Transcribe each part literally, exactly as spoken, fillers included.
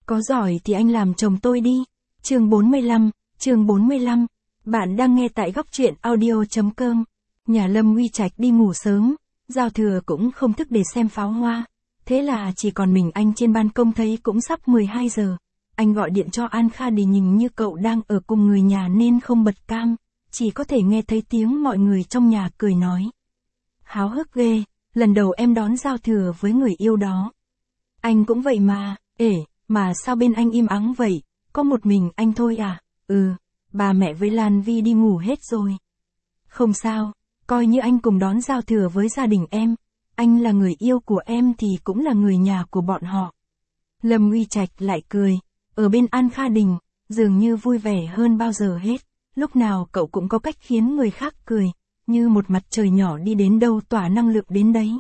Có giỏi thì anh làm chồng tôi đi. Chương bốn mươi lăm, chương bốn mươi lăm. Bạn đang nghe tại góc truyện audio chấm com. Nhà Lâm Uy Trạch đi ngủ sớm, Giao Thừa cũng không thức để xem pháo hoa. Thế là chỉ còn mình anh trên ban công, thấy cũng sắp mười hai giờ. Anh gọi điện cho An Kha để nhìn như cậu đang ở cùng người nhà nên không bật cam, chỉ có thể nghe thấy tiếng mọi người trong nhà cười nói. Háo hức ghê, lần đầu em đón Giao Thừa với người yêu đó. Anh cũng vậy mà, ể, mà sao bên anh im ắng vậy, có một mình anh thôi à? Ừ, bà mẹ với Lan Vi đi ngủ hết rồi. Không sao, coi như anh cùng đón Giao Thừa với gia đình em, anh là người yêu của em thì cũng là người nhà của bọn họ. Lâm Uy Trạch lại cười, ở bên An Kha Đình, dường như vui vẻ hơn bao giờ hết, lúc nào cậu cũng có cách khiến người khác cười, như một mặt trời nhỏ đi đến đâu tỏa năng lượng đến đấy.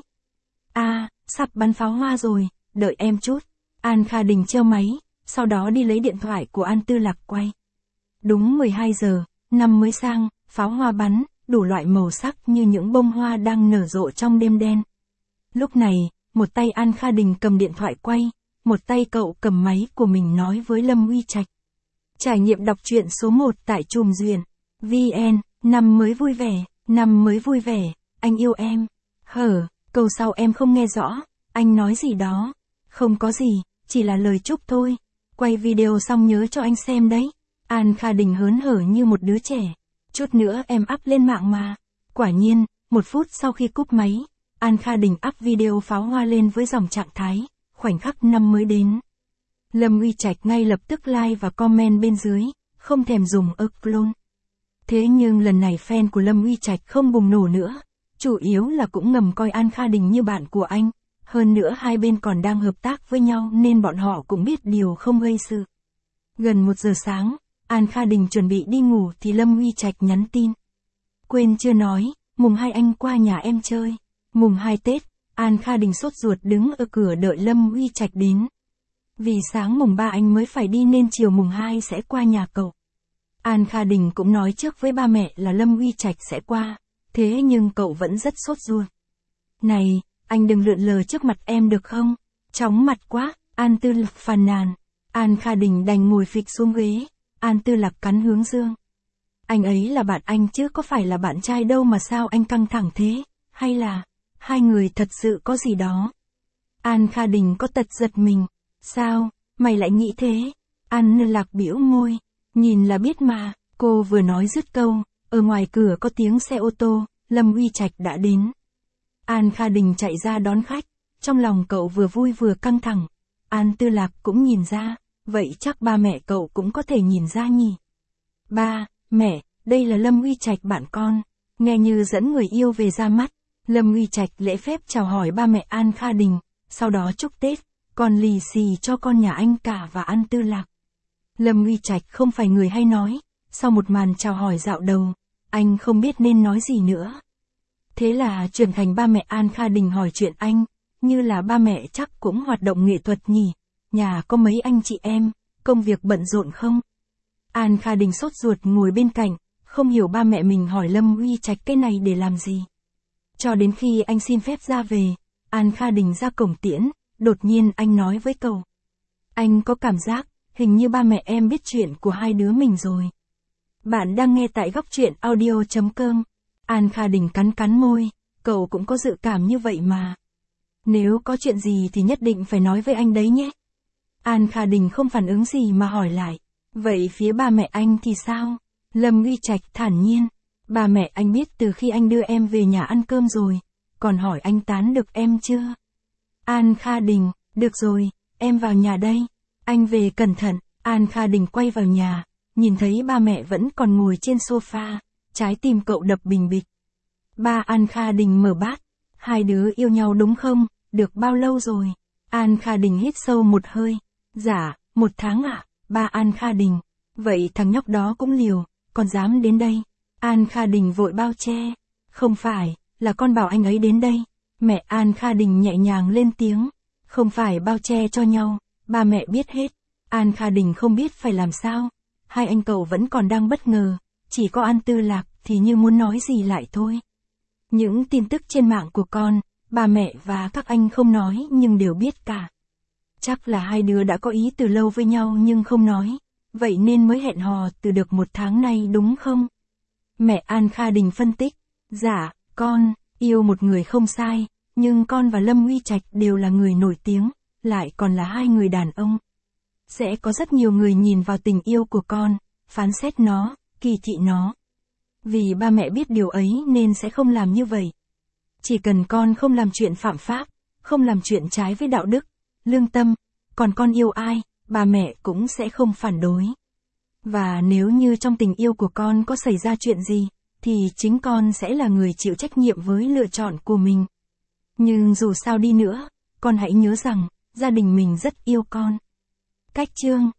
À, sắp bắn pháo hoa rồi, đợi em chút. An Kha Đình treo máy, sau đó đi lấy điện thoại của An Tư Lạc quay. Đúng mười hai giờ, năm mới sang, pháo hoa bắn, đủ loại màu sắc như những bông hoa đang nở rộ trong đêm đen. Lúc này, một tay An Kha Đình cầm điện thoại quay, một tay cậu cầm máy của mình nói với Lâm Uy Trạch. Trải nghiệm đọc truyện số một tại Trùm Duyện. vê en, năm mới vui vẻ, năm mới vui vẻ, anh yêu em. Hở, câu sau em không nghe rõ, anh nói gì đó. Không có gì, chỉ là lời chúc thôi. Quay video xong nhớ cho anh xem đấy. An Kha Đình hớn hở như một đứa trẻ. Chút nữa em up lên mạng mà. Quả nhiên, một phút sau khi cúp máy, An Kha Đình up video pháo hoa lên với dòng trạng thái, khoảnh khắc năm mới đến. Lâm Uy Trạch ngay lập tức like và comment bên dưới, không thèm dùng clone. Thế nhưng lần này fan của Lâm Uy Trạch không bùng nổ nữa, chủ yếu là cũng ngầm coi An Kha Đình như bạn của anh. Hơn nữa hai bên còn đang hợp tác với nhau nên bọn họ cũng biết điều không gây sự. Gần một giờ sáng, An Kha Đình chuẩn bị đi ngủ thì Lâm Uy Trạch nhắn tin. Quên chưa nói, mùng hai anh qua nhà em chơi. Mùng hai Tết, An Kha Đình sốt ruột đứng ở cửa đợi Lâm Uy Trạch đến. Vì sáng mùng ba anh mới phải đi nên chiều mùng hai sẽ qua nhà cậu. An Kha Đình cũng nói trước với ba mẹ là Lâm Uy Trạch sẽ qua, thế nhưng cậu vẫn rất sốt ruột. Này, anh đừng lượn lờ trước mặt em được không? Chóng mặt quá, An Tư Lạc phàn nàn. An Kha Đình đành ngồi phịch xuống ghế, An Tư Lạc cắn hướng dương. Anh ấy là bạn anh chứ có phải là bạn trai đâu mà sao anh căng thẳng thế, hay là, hai người thật sự có gì đó? An Kha Đình có tật giật mình, sao, mày lại nghĩ thế? An Tư Lạc bĩu môi, nhìn là biết mà, cô vừa nói dứt câu, ở ngoài cửa có tiếng xe ô tô, Lâm Uy Trạch đã đến. An Kha Đình chạy ra đón khách, trong lòng cậu vừa vui vừa căng thẳng. An Tư Lạc cũng nhìn ra, vậy chắc ba mẹ cậu cũng có thể nhìn ra nhỉ. Ba, mẹ, đây là Lâm Uy Trạch bạn con, nghe như dẫn người yêu về ra mắt. Lâm Uy Trạch lễ phép chào hỏi ba mẹ An Kha Đình, sau đó chúc Tết, còn lì xì cho con nhà anh cả và An Tư Lạc. Lâm Uy Trạch không phải người hay nói, sau một màn chào hỏi dạo đầu, anh không biết nên nói gì nữa. Thế là chuyển thành ba mẹ An Kha Đình hỏi chuyện anh, như là ba mẹ chắc cũng hoạt động nghệ thuật nhỉ, nhà có mấy anh chị em, công việc bận rộn không? An Kha Đình sốt ruột ngồi bên cạnh, không hiểu ba mẹ mình hỏi Lâm Uy Trạch cái này để làm gì. Cho đến khi anh xin phép ra về, An Kha Đình ra cổng tiễn, đột nhiên anh nói với cậu. Anh có cảm giác, hình như ba mẹ em biết chuyện của hai đứa mình rồi. Bạn đang nghe tại góc truyện audio chấm com. An Kha Đình cắn cắn môi, cậu cũng có dự cảm như vậy mà. Nếu có chuyện gì thì nhất định phải nói với anh đấy nhé. An Kha Đình không phản ứng gì mà hỏi lại. Vậy phía ba mẹ anh thì sao? Lâm Uy Trạch thản nhiên. Ba mẹ anh biết từ khi anh đưa em về nhà ăn cơm rồi, còn hỏi anh tán được em chưa? An Kha Đình, được rồi, em vào nhà đây. Anh về cẩn thận. An Kha Đình quay vào nhà, nhìn thấy ba mẹ vẫn còn ngồi trên sofa, trái tim cậu đập bình bịch. Ba An Kha Đình mở bát. Hai đứa yêu nhau đúng không? Được bao lâu rồi? An Kha Đình hít sâu một hơi. Dạ, một tháng ạ. À? Ba An Kha Đình. Vậy thằng nhóc đó cũng liều, còn dám đến đây. An Kha Đình vội bao che. Không phải, là con bảo anh ấy đến đây. Mẹ An Kha Đình nhẹ nhàng lên tiếng. Không phải bao che cho nhau, ba mẹ biết hết. An Kha Đình không biết phải làm sao. Hai anh cậu vẫn còn đang bất ngờ. Chỉ có An Tư Lạc thì như muốn nói gì lại thôi. Những tin tức trên mạng của con, ba mẹ và các anh không nói nhưng đều biết cả. Chắc là hai đứa đã có ý từ lâu với nhau nhưng không nói, vậy nên mới hẹn hò từ được một tháng nay đúng không? Mẹ An Kha Đình phân tích, dạ, con, yêu một người không sai, nhưng con và Lâm Uy Trạch đều là người nổi tiếng, lại còn là hai người đàn ông. Sẽ có rất nhiều người nhìn vào tình yêu của con, phán xét nó, kỳ thị nó. Vì ba mẹ biết điều ấy nên sẽ không làm như vậy. Chỉ cần con không làm chuyện phạm pháp, không làm chuyện trái với đạo đức, lương tâm, còn con yêu ai, ba mẹ cũng sẽ không phản đối. Và nếu như trong tình yêu của con có xảy ra chuyện gì, thì chính con sẽ là người chịu trách nhiệm với lựa chọn của mình. Nhưng dù sao đi nữa, con hãy nhớ rằng, gia đình mình rất yêu con. Cách chương